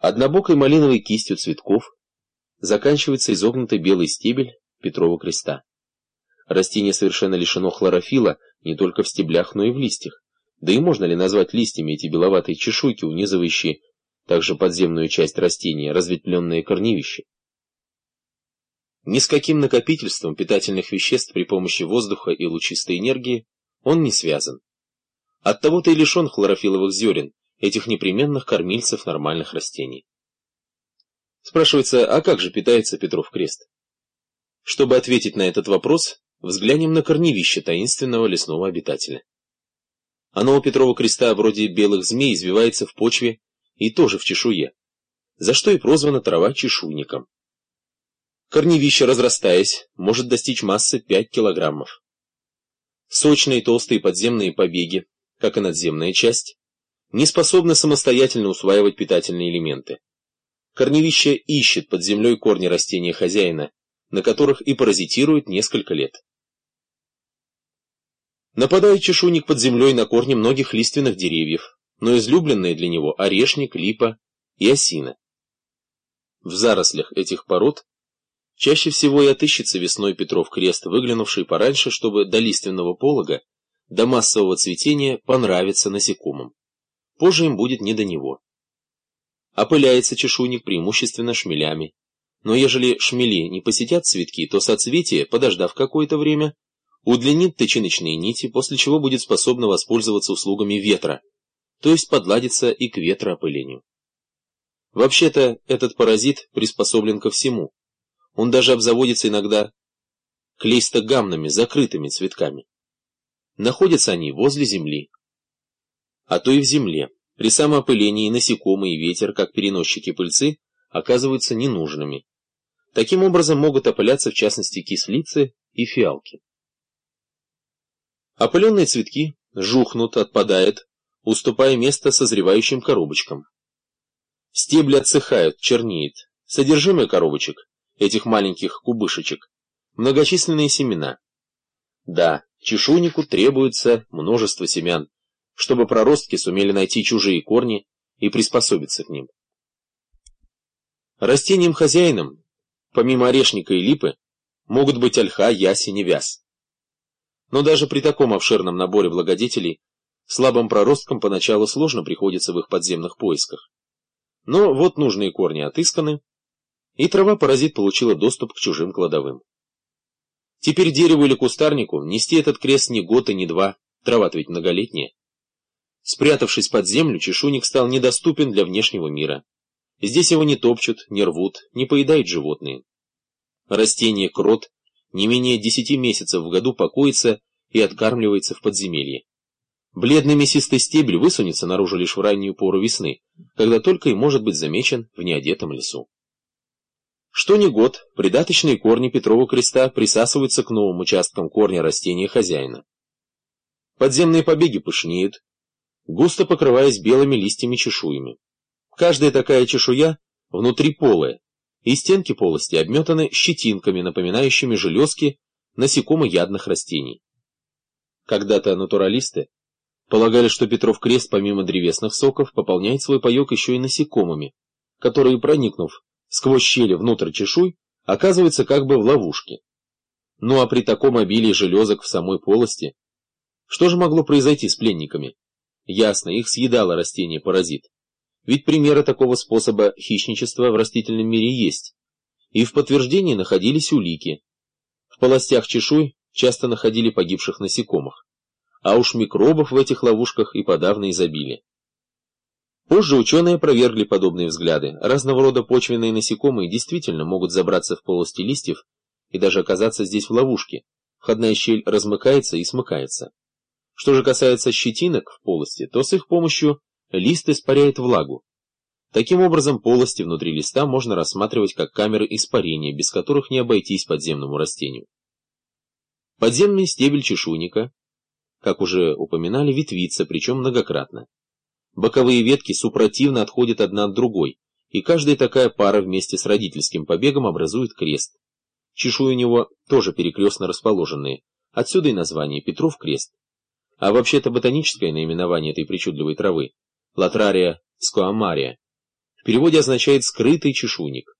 Однобокой малиновой кистью цветков заканчивается изогнутый белый стебель Петрова креста. Растение совершенно лишено хлорофилла не только в стеблях, но и в листьях. Да и можно ли назвать листьями эти беловатые чешуйки, унизывающие также подземную часть растения, разветвленные корневища? Ни с каким накопительством питательных веществ при помощи воздуха и лучистой энергии он не связан. Оттого-то и лишен хлорофилловых зерен, этих непременных кормильцев нормальных растений. Спрашивается, а как же питается Петров крест? Чтобы ответить на этот вопрос, взглянем на корневище таинственного лесного обитателя. Оно у Петрова креста вроде белых змей извивается в почве и тоже в чешуе, за что и прозвана трава чешуйником. Корневище, разрастаясь, может достичь массы 5 килограммов. Сочные толстые подземные побеги, как и надземная часть, не способны самостоятельно усваивать питательные элементы. Корневище ищет под землей корни растения хозяина, на которых и паразитирует несколько лет. Нападает чешуйник под землей на корни многих лиственных деревьев, но излюбленные для него орешник, липа и осина. В зарослях этих пород чаще всего и отыщется весной Петров крест, выглянувший пораньше, чтобы до лиственного полога, до массового цветения понравиться насекомым. Позже им будет не до него. Опыляется чешуйник преимущественно шмелями, но ежели шмели не посетят цветки, то соцветие, подождав какое-то время, удлинит тычиночные нити, после чего будет способно воспользоваться услугами ветра, то есть подладиться и к ветроопылению. Вообще-то этот паразит приспособлен ко всему. Он даже обзаводится иногда клейстогамными, закрытыми цветками. Находятся они возле земли, а то и в земле. При самоопылении насекомые и ветер, как переносчики пыльцы, оказываются ненужными. Таким образом могут опыляться в частности кислицы и фиалки. Опыленные цветки жухнут, отпадают, уступая место созревающим коробочкам. Стебли отсыхают, чернеет. Содержимое коробочек, этих маленьких кубышечек, многочисленные семена. Да, чешуйнику требуется множество семян, чтобы проростки сумели найти чужие корни и приспособиться к ним. Растением-хозяином, помимо орешника и липы, могут быть ольха, ясень и вяз. Но даже при таком обширном наборе благодетелей слабым проросткам поначалу сложно приходится в их подземных поисках. Но вот нужные корни отысканы, и трава-паразит получила доступ к чужим кладовым. Теперь дереву или кустарнику нести этот крест ни год и ни два, трава-то ведь многолетняя. Спрятавшись под землю, чешуйник стал недоступен для внешнего мира. Здесь его не топчут, не рвут, не поедают животные. Растение крот не менее 10 месяцев в году покоится и откармливается в подземелье. Бледный мясистый стебель высунется наружу лишь в раннюю пору весны, когда только и может быть замечен в неодетом лесу. Что ни год, придаточные корни Петрова креста присасываются к новым участкам корня растения хозяина. Подземные побеги пышнеют, густо покрываясь белыми листьями-чешуями. Каждая такая чешуя внутри полая, и стенки полости обметаны щетинками, напоминающими железки насекомоядных растений. Когда-то натуралисты полагали, что Петров крест помимо древесных соков пополняет свой паек еще и насекомыми, которые, проникнув сквозь щели внутрь чешуй, оказываются как бы в ловушке. Ну а при таком обилии железок в самой полости, что же могло произойти с пленниками? Ясно, их съедало растение-паразит. Ведь примеры такого способа хищничества в растительном мире есть. И в подтверждении находились улики. В полостях чешуй часто находили погибших насекомых. А уж микробов в этих ловушках и подавно изобилие. Позже ученые опровергли подобные взгляды. Разного рода почвенные насекомые действительно могут забраться в полости листьев и даже оказаться здесь в ловушке. Входная щель размыкается и смыкается. Что же касается щетинок в полости, то с их помощью лист испаряет влагу. Таким образом, полости внутри листа можно рассматривать как камеры испарения, без которых не обойтись подземному растению. Подземный стебель чешуйника, как уже упоминали, ветвится, причем многократно. Боковые ветки супротивно отходят одна от другой, и каждая такая пара вместе с родительским побегом образует крест. Чешуи у него тоже перекрестно расположенные, отсюда и название Петров крест. А вообще-то ботаническое наименование этой причудливой травы — Латрария скоамария. переводе означает «скрытый чешуйник».